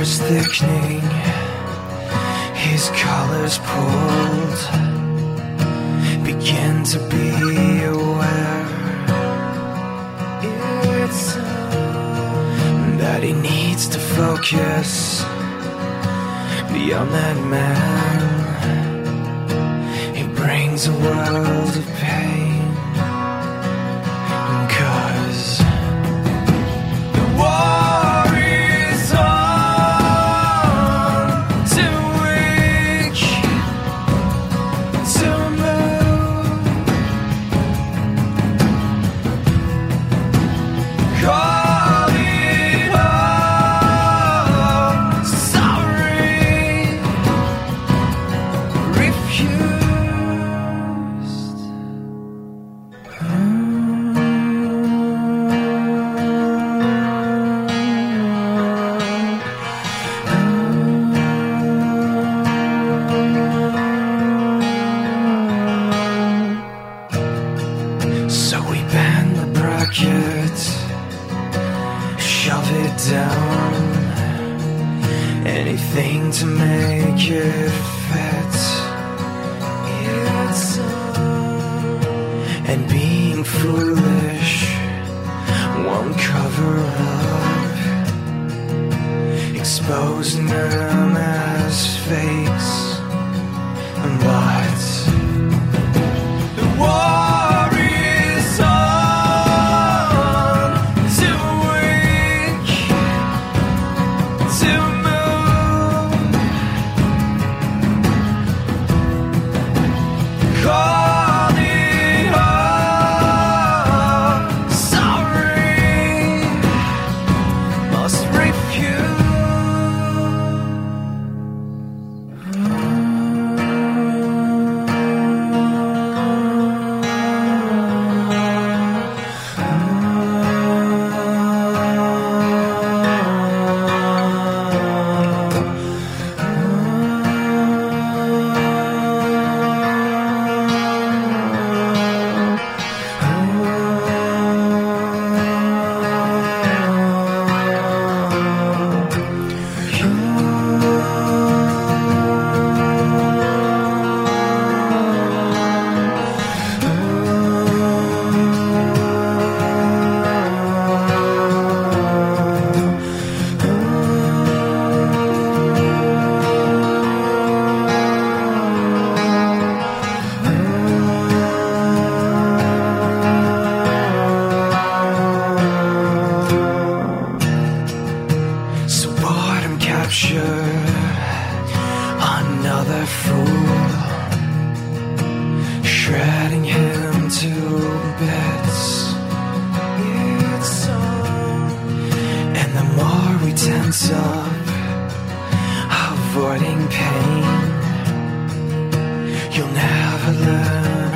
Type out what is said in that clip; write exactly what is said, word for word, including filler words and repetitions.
is thickening, his colors pulled, begin to be aware it's that he needs to focus beyond that man. He brings a world of pain, 'cause the war is on, too weak to move. Call it home, sorry, refused. So we bend the bracket, shove it down, anything to make it fit. It's on. And being foolish won't cover up, exposing them as fakes. But the war is on, too weak to move. Call it home, sorry, must refuse. So boredom captured another fool, shredding him to bits. It's on. And the more we tense up, avoiding pain, you'll never learn